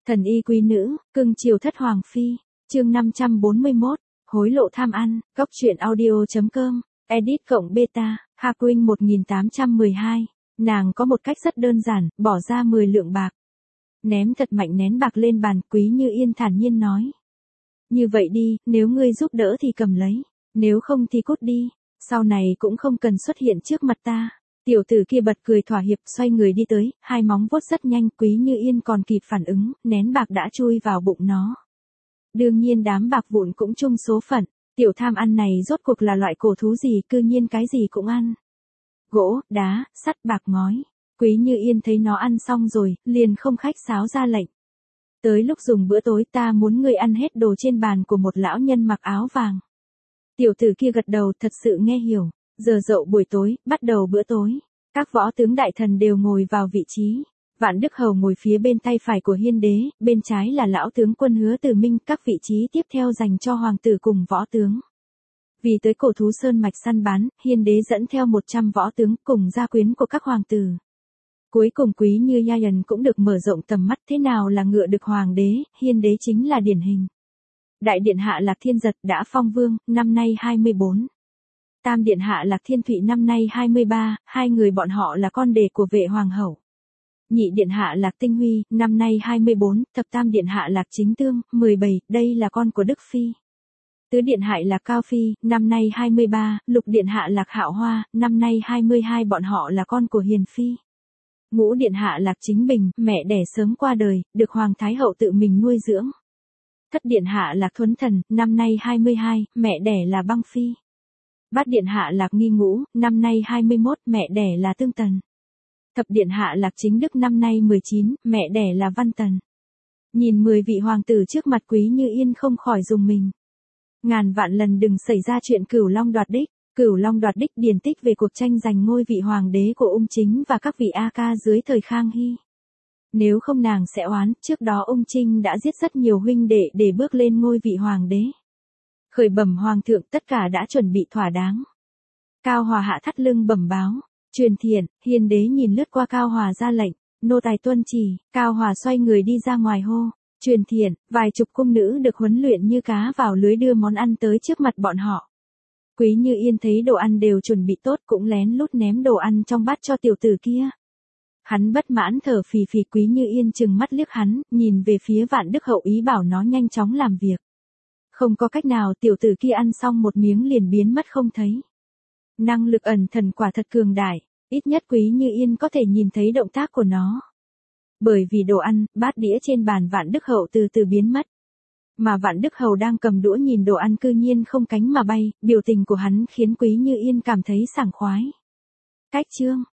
Thần y quý nữ, cưng chiều thất hoàng phi, chương 541, hối lộ tham ăn, góc truyện audio.com, edit cộng beta, Haquin 1812, nàng có một cách rất đơn giản, bỏ ra 10 lượng bạc. Ném thật mạnh nén bạc lên bàn, Quý Như Yên thản nhiên nói. Như vậy đi, nếu ngươi giúp đỡ thì cầm lấy, nếu không thì cút đi, sau này cũng không cần xuất hiện trước mặt ta. Tiểu tử kia bật cười thỏa hiệp, xoay người đi tới, hai móng vuốt rất nhanh, Quý Như Yên còn kịp phản ứng, nén bạc đã chui vào bụng nó. Đương nhiên đám bạc vụn cũng chung số phận, tiểu tham ăn này rốt cuộc là loại cổ thú gì, cư nhiên cái gì cũng ăn. Gỗ, đá, sắt, bạc, ngói. Quý Như Yên thấy nó ăn xong rồi, liền không khách sáo ra lệnh. Tới lúc dùng bữa tối ta muốn ngươi ăn hết đồ trên bàn của một lão nhân mặc áo vàng. Tiểu tử kia gật đầu, thật sự nghe hiểu. Giờ dậu buổi tối, bắt đầu bữa tối. Các võ tướng đại thần đều ngồi vào vị trí. Vạn Đức Hầu ngồi phía bên tay phải của Hiên Đế, bên trái là lão tướng quân Hứa Từ Minh, các vị trí tiếp theo dành cho hoàng tử cùng võ tướng. Vì tới cổ thú sơn mạch săn bắn, Hiên Đế dẫn theo 100 võ tướng cùng gia quyến của các hoàng tử. Cuối cùng Quý Như Yên cũng được mở rộng tầm mắt, thế nào là ngựa được hoàng đế, Hiên Đế chính là điển hình. Đại điện hạ Lạc Thiên Giật đã phong vương, năm nay 24. Tam điện hạ Lạc Thiên Thụy năm nay 23, hai người bọn họ là con đẻ của vệ hoàng hậu. Nhị điện hạ Lạc Tinh Huy, năm nay 24, thập tam điện hạ Lạc Chính Tương, 17, đây là con của Đức Phi. Tứ điện hạ Lạc Cao Phi, năm nay 23, lục điện hạ Lạc Hạo Hoa, năm nay 22, bọn họ là con của Hiền Phi. Ngũ điện hạ Lạc Chính Bình, mẹ đẻ sớm qua đời, được Hoàng Thái Hậu tự mình nuôi dưỡng. Thất điện hạ Lạc Thuấn Thần, năm nay 22, mẹ đẻ là Băng Phi. Bát điện hạ Lạc Nghi Ngũ, năm nay 21, mẹ đẻ là Tương Tần. Thập điện hạ Lạc Chính Đức năm nay 19, mẹ đẻ là Văn Tần. Nhìn 10 vị hoàng tử trước mặt Quý Như Yên không khỏi rùng mình. Ngàn vạn lần đừng xảy ra chuyện Cửu Long đoạt đích. Cửu Long đoạt đích điển tích về cuộc tranh giành ngôi vị hoàng đế của Ung Chính và các vị A Ca dưới thời Khang Hy. Nếu không nàng sẽ oán, trước đó Ung Trinh đã giết rất nhiều huynh đệ để bước lên ngôi vị hoàng đế. Khởi bẩm hoàng thượng, tất cả đã chuẩn bị thỏa đáng. Cao Hòa hạ thắt lưng bẩm báo. Truyền thiện, Hiên Đế nhìn lướt qua Cao Hòa ra lệnh, nô tài tuân chỉ. Cao Hòa xoay người đi ra ngoài hô. Truyền thiện, vài chục cung nữ được huấn luyện như cá vào lưới đưa món ăn tới trước mặt bọn họ. Quý Như Yên thấy đồ ăn đều chuẩn bị tốt cũng lén lút ném đồ ăn trong bát cho tiểu tử kia. Hắn bất mãn thở phì phì, Quý Như Yên trừng mắt liếc hắn, nhìn về phía Vạn Đức Hậu ý bảo nó nhanh chóng làm việc. Không có cách nào, tiểu tử kia ăn xong một miếng liền biến mất không thấy. Năng lực ẩn thần quả thật cường đại, ít nhất Quý Như Yên có thể nhìn thấy động tác của nó. Bởi vì đồ ăn, bát đĩa trên bàn Vạn Đức Hậu từ từ biến mất. Mà Vạn Đức Hầu đang cầm đũa nhìn đồ ăn cư nhiên không cánh mà bay, biểu tình của hắn khiến Quý Như Yên cảm thấy sảng khoái. Cách chương